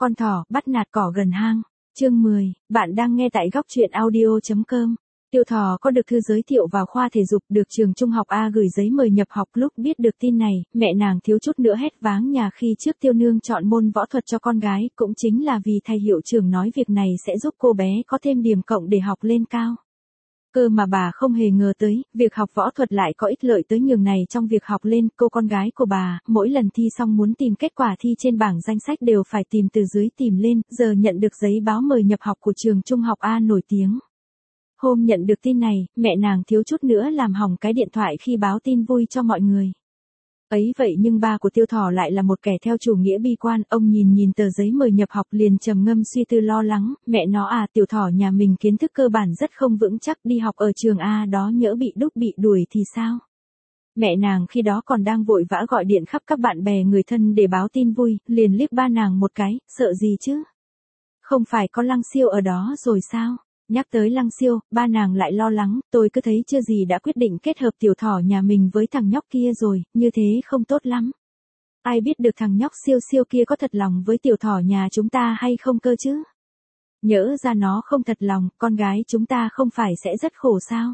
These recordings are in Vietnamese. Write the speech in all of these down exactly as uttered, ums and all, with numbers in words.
Con thỏ bắt nạt cỏ gần hang. Chương mười, bạn đang nghe tại góc truyện audio.com. Tiêu Thỏ có được thư giới thiệu vào khoa thể dục, được trường trung học A gửi giấy mời nhập học. Lúc biết được tin này, mẹ nàng thiếu chút nữa hét váng nhà khi trước Tiêu Nương chọn môn võ thuật cho con gái, cũng chính là vì thầy hiệu trưởng nói việc này sẽ giúp cô bé có thêm điểm cộng để học lên cao. Cơ mà bà không hề ngờ tới, việc học võ thuật lại có ích lợi tới nhường này trong việc học lên. Cô con gái của bà, mỗi lần thi xong muốn tìm kết quả thi trên bảng danh sách đều phải tìm từ dưới tìm lên, giờ nhận được giấy báo mời nhập học của trường trung học A nổi tiếng. Hôm nhận được tin này, mẹ nàng thiếu chút nữa làm hỏng cái điện thoại khi báo tin vui cho mọi người. Ấy vậy nhưng ba của Tiêu Thỏ lại là một kẻ theo chủ nghĩa bi quan, ông nhìn nhìn tờ giấy mời nhập học liền trầm ngâm suy tư lo lắng, mẹ nó à, Tiểu Thỏ nhà mình kiến thức cơ bản rất không vững chắc, đi học ở trường A đó nhỡ bị đúc bị đuổi thì sao? Mẹ nàng khi đó còn đang vội vã gọi điện khắp các bạn bè người thân để báo tin vui, liền liếc ba nàng một cái, sợ gì chứ? Không phải có Lăng Siêu ở đó rồi sao? Nhắc tới Lăng Siêu, ba nàng lại lo lắng, tôi cứ thấy chưa gì đã quyết định kết hợp Tiểu Thỏ nhà mình với thằng nhóc kia rồi, như thế không tốt lắm. Ai biết được thằng nhóc Siêu Siêu kia có thật lòng với Tiểu Thỏ nhà chúng ta hay không cơ chứ? Nhỡ ra nó không thật lòng, con gái chúng ta không phải sẽ rất khổ sao?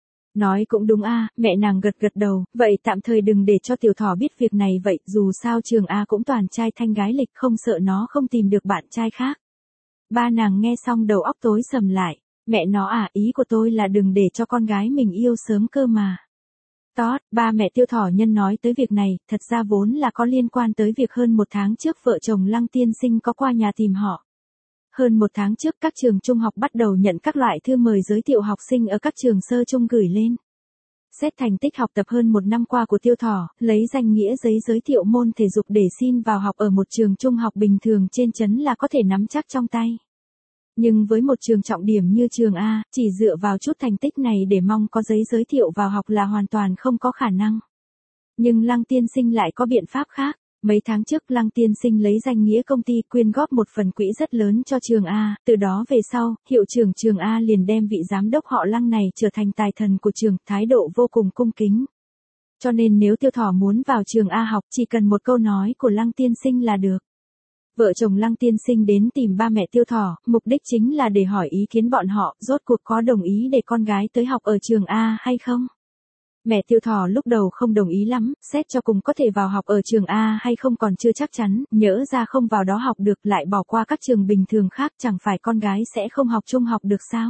Nói cũng đúng a, mẹ nàng gật gật đầu, vậy tạm thời đừng để cho Tiểu Thỏ biết việc này vậy, dù sao trường A cũng toàn trai thanh gái lịch, không sợ nó không tìm được bạn trai khác. Ba nàng nghe xong đầu óc tối sầm lại. Mẹ nó à, ý của tôi là đừng để cho con gái mình yêu sớm cơ mà. Tót, ba mẹ Tiêu Thỏ nhân nói tới việc này, thật ra vốn là có liên quan tới việc hơn một tháng trước vợ chồng Lăng Tiên Sinh có qua nhà tìm họ. Hơn một tháng trước các trường trung học bắt đầu nhận các loại thư mời giới thiệu học sinh ở các trường sơ trung gửi lên. Xét thành tích học tập hơn một năm qua của Tiêu Thỏ, lấy danh nghĩa giấy giới thiệu môn thể dục để xin vào học ở một trường trung học bình thường trên trấn là có thể nắm chắc trong tay. Nhưng với một trường trọng điểm như trường A, chỉ dựa vào chút thành tích này để mong có giấy giới thiệu vào học là hoàn toàn không có khả năng. Nhưng Lăng Tiên Sinh lại có biện pháp khác. Mấy tháng trước Lăng Tiên Sinh lấy danh nghĩa công ty quyên góp một phần quỹ rất lớn cho trường A, từ đó về sau, hiệu trưởng trường A liền đem vị giám đốc họ Lăng này trở thành tài thần của trường, thái độ vô cùng cung kính. Cho nên nếu Tiêu Thỏ muốn vào trường A học, chỉ cần một câu nói của Lăng Tiên Sinh là được. Vợ chồng Lăng Tiên Sinh đến tìm ba mẹ Tiêu Thỏ, mục đích chính là để hỏi ý kiến bọn họ, rốt cuộc có đồng ý để con gái tới học ở trường A hay không? Mẹ Tiêu Thỏ lúc đầu không đồng ý lắm, xét cho cùng có thể vào học ở trường A hay không còn chưa chắc chắn, nhỡ ra không vào đó học được lại bỏ qua các trường bình thường khác, chẳng phải con gái sẽ không học trung học được sao?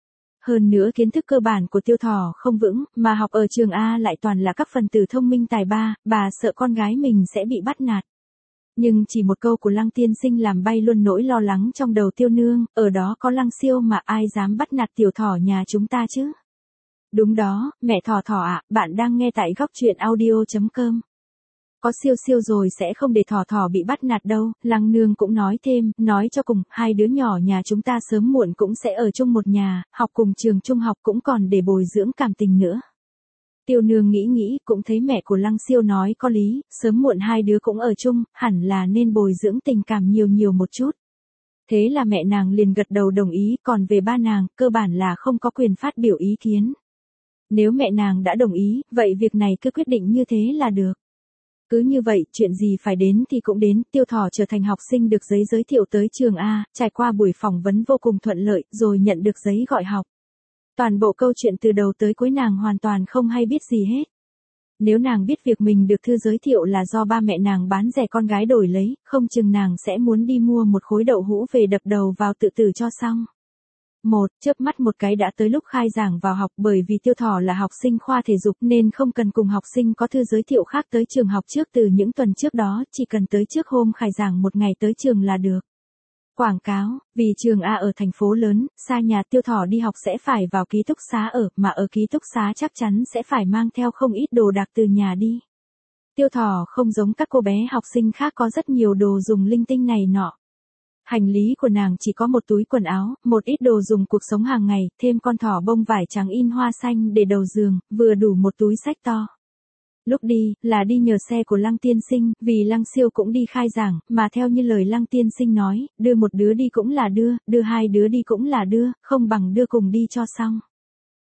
Hơn nữa kiến thức cơ bản của Tiêu Thỏ không vững, mà học ở trường A lại toàn là các phần tử thông minh tài ba, bà sợ con gái mình sẽ bị bắt nạt. Nhưng chỉ một câu của Lăng Tiên Sinh làm bay luôn nỗi lo lắng trong đầu Tiêu Nương, ở đó có Lăng Siêu mà ai dám bắt nạt Tiểu Thỏ nhà chúng ta chứ? Đúng đó, mẹ Thỏ Thỏ ạ, bạn đang nghe tại góc truyện audio.com. Có Siêu Siêu rồi sẽ không để Thỏ Thỏ bị bắt nạt đâu, Lăng Nương cũng nói thêm, nói cho cùng, hai đứa nhỏ nhà chúng ta sớm muộn cũng sẽ ở chung một nhà, học cùng trường trung học cũng còn để bồi dưỡng cảm tình nữa. Tiêu Nương nghĩ nghĩ, cũng thấy mẹ của Lăng Siêu nói có lý, sớm muộn hai đứa cũng ở chung, hẳn là nên bồi dưỡng tình cảm nhiều nhiều một chút. Thế là mẹ nàng liền gật đầu đồng ý, còn về ba nàng, cơ bản là không có quyền phát biểu ý kiến. Nếu mẹ nàng đã đồng ý, vậy việc này cứ quyết định như thế là được. Cứ như vậy, chuyện gì phải đến thì cũng đến, Tiêu Thỏ trở thành học sinh được giấy giới thiệu tới trường A, trải qua buổi phỏng vấn vô cùng thuận lợi, rồi nhận được giấy gọi học. Toàn bộ câu chuyện từ đầu tới cuối nàng hoàn toàn không hay biết gì hết. Nếu nàng biết việc mình được thư giới thiệu là do ba mẹ nàng bán rẻ con gái đổi lấy, không chừng nàng sẽ muốn đi mua một khối đậu hũ về đập đầu vào tự tử cho xong. Một, chớp mắt một cái đã tới lúc khai giảng vào học, bởi vì Tiêu Thỏ là học sinh khoa thể dục nên không cần cùng học sinh có thư giới thiệu khác tới trường học trước từ những tuần trước đó, chỉ cần tới trước hôm khai giảng một ngày tới trường là được. Quảng cáo, vì trường A ở thành phố lớn, xa nhà Tiêu Thỏ đi học sẽ phải vào ký túc xá ở, mà ở ký túc xá chắc chắn sẽ phải mang theo không ít đồ đạc từ nhà đi. Tiêu Thỏ không giống các cô bé học sinh khác có rất nhiều đồ dùng linh tinh này nọ. Hành lý của nàng chỉ có một túi quần áo, một ít đồ dùng cuộc sống hàng ngày, thêm con thỏ bông vải trắng in hoa xanh để đầu giường, vừa đủ một túi xách to. Lúc đi, là đi nhờ xe của Lăng Tiên Sinh, vì Lăng Siêu cũng đi khai giảng, mà theo như lời Lăng Tiên Sinh nói, đưa một đứa đi cũng là đưa, đưa hai đứa đi cũng là đưa, không bằng đưa cùng đi cho xong.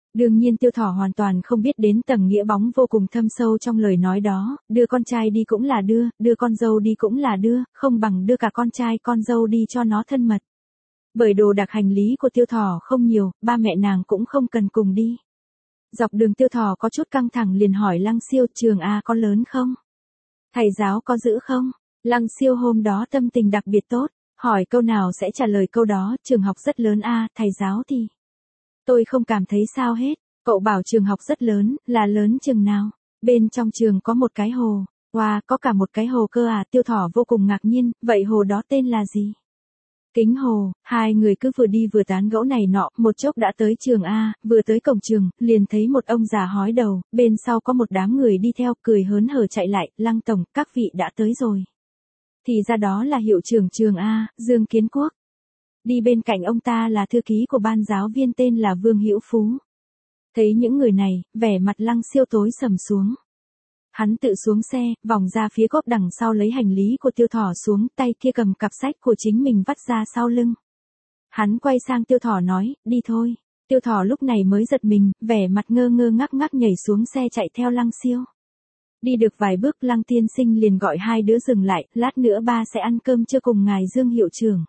Đương nhiên Tiêu Thỏ hoàn toàn không biết đến tầng nghĩa bóng vô cùng thâm sâu trong lời nói đó, đưa con trai đi cũng là đưa, đưa con dâu đi cũng là đưa, không bằng đưa cả con trai con dâu đi cho nó thân mật. Bởi đồ đạc hành lý của Tiêu Thỏ không nhiều, ba mẹ nàng cũng không cần cùng đi. Dọc đường Tiêu Thỏ có chút căng thẳng liền hỏi Lăng Siêu, trường A có lớn không? Thầy giáo có giữ không? Lăng Siêu hôm đó tâm tình đặc biệt tốt, hỏi câu nào sẽ trả lời câu đó, trường học rất lớn a, thầy giáo thì... Tôi không cảm thấy sao hết, cậu bảo trường học rất lớn, là lớn chừng nào? Bên trong trường có một cái hồ, wow, có cả một cái hồ cơ à, Tiêu Thỏ vô cùng ngạc nhiên, vậy hồ đó tên là gì? Kính Hồ. Hai người cứ vừa đi vừa tán gẫu này nọ, một chốc đã tới trường A, vừa tới cổng trường, liền thấy một ông già hói đầu, bên sau có một đám người đi theo, cười hớn hở chạy lại, Lăng tổng, các vị đã tới rồi. Thì ra đó là hiệu trưởng trường A, Dương Kiến Quốc. Đi bên cạnh ông ta là thư ký của ban giáo viên tên là Vương Hữu Phú. Thấy những người này, vẻ mặt Lăng Siêu tối sầm xuống. Hắn tự xuống xe, vòng ra phía cốp đằng sau lấy hành lý của Tiêu Thỏ xuống, tay kia cầm cặp sách của chính mình vắt ra sau lưng. Hắn quay sang Tiêu Thỏ nói, đi thôi. Tiêu Thỏ lúc này mới giật mình, vẻ mặt ngơ ngơ ngác ngác nhảy xuống xe chạy theo Lăng Siêu. Đi được vài bước Lăng tiên sinh liền gọi hai đứa dừng lại, lát nữa ba sẽ ăn cơm trưa cùng ngài Dương hiệu trưởng.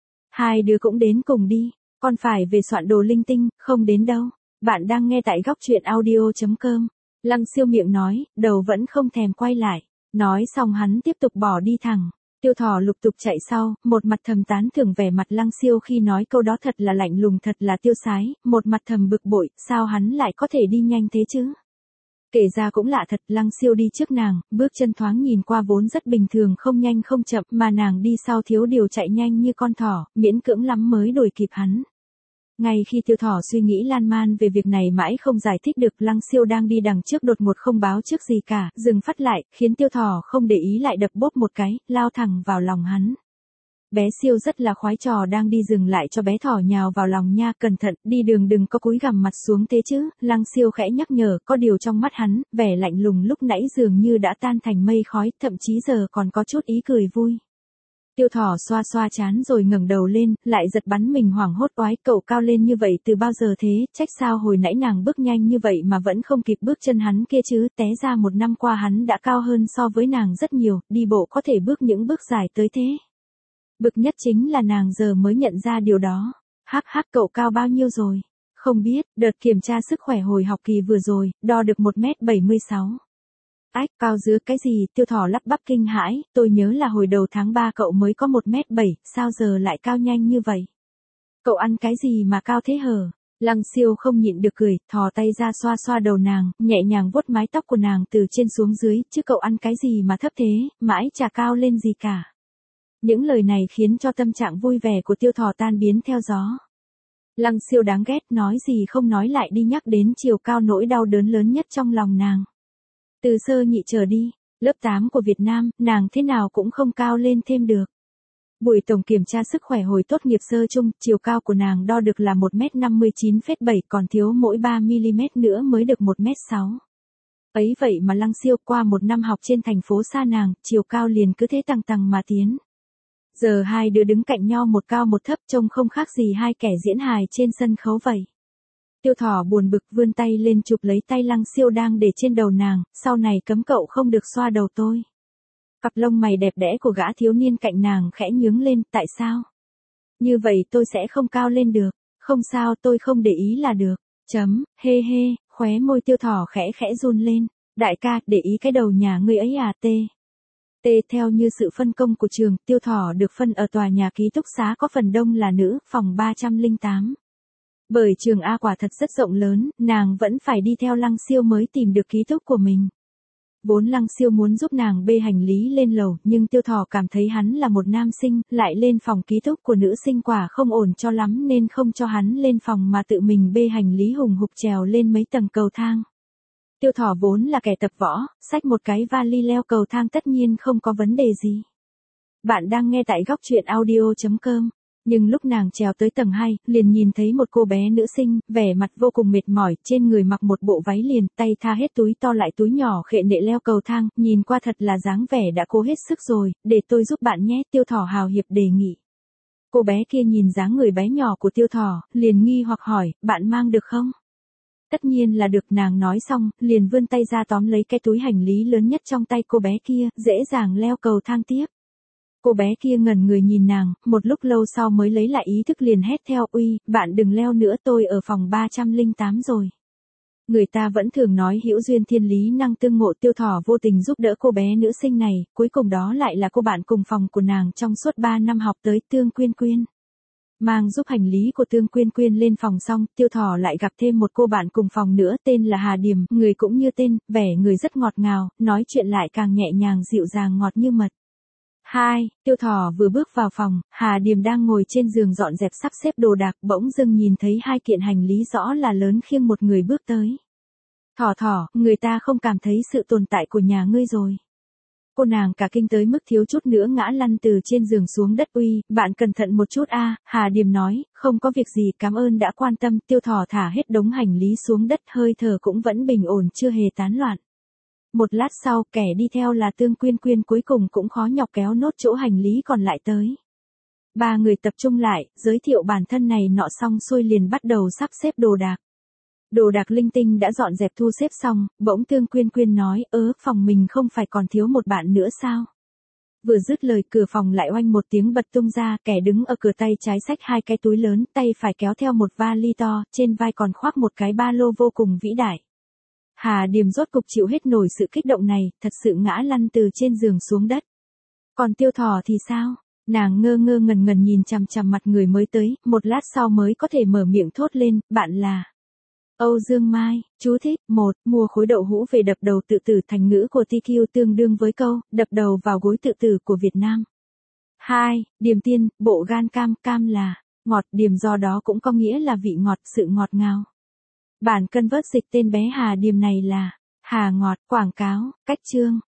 Hai đứa cũng đến cùng đi, con phải về soạn đồ linh tinh, không đến đâu. Bạn đang nghe tại góc truyện audio chấm com. Lăng Siêu miệng nói, đầu vẫn không thèm quay lại. Nói xong hắn tiếp tục bỏ đi thẳng. Tiêu Thỏ lục tục chạy sau, một mặt thầm tán thưởng vẻ mặt Lăng Siêu khi nói câu đó thật là lạnh lùng, thật là tiêu sái, một mặt thầm bực bội, sao hắn lại có thể đi nhanh thế chứ? Kể ra cũng lạ thật, Lăng Siêu đi trước nàng, bước chân thoáng nhìn qua vốn rất bình thường, không nhanh không chậm, mà nàng đi sau thiếu điều chạy nhanh như con thỏ, miễn cưỡng lắm mới đuổi kịp hắn. Ngay khi Tiêu Thỏ suy nghĩ lan man về việc này mãi không giải thích được, Lăng Siêu đang đi đằng trước đột ngột không báo trước gì cả, dừng phát lại, khiến Tiêu Thỏ không để ý lại đập bốp một cái, lao thẳng vào lòng hắn. Bé Siêu rất là khoái trò đang đi dừng lại cho bé thỏ nhào vào lòng nha, cẩn thận, đi đường đừng có cúi gằm mặt xuống thế chứ, Lăng Siêu khẽ nhắc nhở, có điều trong mắt hắn, vẻ lạnh lùng lúc nãy dường như đã tan thành mây khói, thậm chí giờ còn có chút ý cười vui. Tiêu Thỏ xoa xoa trán rồi ngẩng đầu lên, lại giật bắn mình hoảng hốt oái, cậu cao lên như vậy từ bao giờ thế, trách sao hồi nãy nàng bước nhanh như vậy mà vẫn không kịp bước chân hắn kia chứ, té ra một năm qua hắn đã cao hơn so với nàng rất nhiều, đi bộ có thể bước những bước dài tới thế. Bực nhất chính là nàng giờ mới nhận ra điều đó. Hắc hắc, cậu cao bao nhiêu rồi? Không biết, đợt kiểm tra sức khỏe hồi học kỳ vừa rồi, đo được một mét bảy mươi sáu. Ách, cao dứa cái gì? Tiêu Thỏ lắp bắp kinh hãi, tôi nhớ là hồi đầu tháng ba cậu mới có một mét bảy, sao giờ lại cao nhanh như vậy? Cậu ăn cái gì mà cao thế hở? Lăng Siêu không nhịn được cười, thò tay ra xoa xoa đầu nàng, nhẹ nhàng vuốt mái tóc của nàng từ trên xuống dưới, chứ cậu ăn cái gì mà thấp thế, mãi chả cao lên gì cả. Những lời này khiến cho tâm trạng vui vẻ của Tiêu Thỏ tan biến theo gió. Lăng Siêu đáng ghét, nói gì không nói lại đi nhắc đến chiều cao nỗi đau đớn lớn nhất trong lòng nàng. Từ sơ nhị trở đi, lớp tám của Việt Nam, nàng thế nào cũng không cao lên thêm được. Buổi tổng kiểm tra sức khỏe hồi tốt nghiệp sơ chung, chiều cao của nàng đo được là một mét năm mươi chín phẩy bảy, còn thiếu mỗi ba mi li mét nữa mới được một mét sáu. Ấy vậy mà Lăng Siêu qua một năm học trên thành phố xa nàng, chiều cao liền cứ thế tăng tăng mà tiến. Giờ hai đứa đứng cạnh nhau một cao một thấp trông không khác gì hai kẻ diễn hài trên sân khấu vậy. Tiêu Thỏ buồn bực vươn tay lên chụp lấy tay Lăng Siêu đang để trên đầu nàng, sau này cấm cậu không được xoa đầu tôi. Cặp lông mày đẹp đẽ của gã thiếu niên cạnh nàng khẽ nhướng lên, tại sao? Như vậy tôi sẽ không cao lên được, không sao tôi không để ý là được, chấm, hê hê, khóe môi Tiêu Thỏ khẽ khẽ run lên, đại ca, để ý cái đầu nhà ngươi ấy à tê. T theo như sự phân công của trường, Tiêu Thỏ được phân ở tòa nhà ký túc xá có phần đông là nữ, phòng ba trăm lẻ tám. Bởi trường A quả thật rất rộng lớn, nàng vẫn phải đi theo Lăng Siêu mới tìm được ký túc của mình. Vốn Lăng Siêu muốn giúp nàng bê hành lý lên lầu, nhưng Tiêu Thỏ cảm thấy hắn là một nam sinh, lại lên phòng ký túc của nữ sinh quả không ổn cho lắm nên không cho hắn lên phòng mà tự mình bê hành lý hùng hục trèo lên mấy tầng cầu thang. Tiêu Thỏ vốn là kẻ tập võ, xách một cái vali leo cầu thang tất nhiên không có vấn đề gì. Bạn đang nghe tại góc truyện audio chấm com. Nhưng lúc nàng trèo tới tầng hai, liền nhìn thấy một cô bé nữ sinh, vẻ mặt vô cùng mệt mỏi, trên người mặc một bộ váy liền, tay tha hết túi to lại túi nhỏ khệ nệ leo cầu thang, nhìn qua thật là dáng vẻ đã cố hết sức rồi, để tôi giúp bạn nhé, Tiêu Thỏ hào hiệp đề nghị. Cô bé kia nhìn dáng người bé nhỏ của Tiêu Thỏ, liền nghi hoặc hỏi, bạn mang được không? Tất nhiên là được, nàng nói xong, liền vươn tay ra tóm lấy cái túi hành lý lớn nhất trong tay cô bé kia, dễ dàng leo cầu thang tiếp. Cô bé kia ngẩn người nhìn nàng, một lúc lâu sau mới lấy lại ý thức liền hét theo, uy, bạn đừng leo nữa, tôi ở phòng ba trăm lẻ tám rồi. Người ta vẫn thường nói hữu duyên thiên lý năng tương ngộ, Tiêu Thỏ vô tình giúp đỡ cô bé nữ sinh này, cuối cùng đó lại là cô bạn cùng phòng của nàng trong suốt ba năm học tới, Tương Quyên Quyên. Mang giúp hành lý của Tương Quyên Quyên lên phòng xong, Tiêu Thỏ lại gặp thêm một cô bạn cùng phòng nữa, tên là Hà Điềm, người cũng như tên, vẻ người rất ngọt ngào, nói chuyện lại càng nhẹ nhàng dịu dàng ngọt như mật. Hai, Tiêu Thỏ vừa bước vào phòng, Hà Điềm đang ngồi trên giường dọn dẹp sắp xếp đồ đạc, bỗng dưng nhìn thấy hai kiện hành lý rõ là lớn khiêng một người bước tới. Thỏ Thỏ, người ta không cảm thấy sự tồn tại của nhà ngươi rồi. Cô nàng cả kinh tới mức thiếu chút nữa ngã lăn từ trên giường xuống đất. Uy, bạn cẩn thận một chút a. Hà Điềm nói, không có việc gì, cảm ơn đã quan tâm. Tiêu Thỏ thả hết đống hành lý xuống đất, hơi thở cũng vẫn bình ổn, chưa hề tán loạn. Một lát sau, kẻ đi theo là Tương Quyên Quyên cuối cùng cũng khó nhọc kéo nốt chỗ hành lý còn lại tới. Ba người tập trung lại, giới thiệu bản thân này nọ xong xuôi liền bắt đầu sắp xếp đồ đạc. Đồ đạc linh tinh đã dọn dẹp thu xếp xong, bỗng Tương Quyên Quyên nói, ớ, phòng mình không phải còn thiếu một bạn nữa sao? Vừa dứt lời, cửa phòng lại oanh một tiếng bật tung ra, kẻ đứng ở cửa tay trái xách hai cái túi lớn, tay phải kéo theo một vali to, trên vai còn khoác một cái ba lô vô cùng vĩ đại. Hà Điềm rốt cục chịu hết nổi sự kích động này, thật sự ngã lăn từ trên giường xuống đất. Còn Tiêu Thỏ thì sao? Nàng ngơ ngơ ngẩn ngẩn nhìn chằm chằm mặt người mới tới, một lát sau mới có thể mở miệng thốt lên, bạn là Âu Dương Mai. Chú thích, một, mua khối đậu hũ về đập đầu tự tử, thành ngữ của tê quy tương đương với câu, đập đầu vào gối tự tử của Việt Nam. Hai, Điềm tiên, bộ gan cam, cam là ngọt, điềm do đó cũng có nghĩa là vị ngọt, sự ngọt ngào. Bản cân vớt dịch tên bé Hà Điềm này là Hà Ngọt. Quảng cáo, cách chương.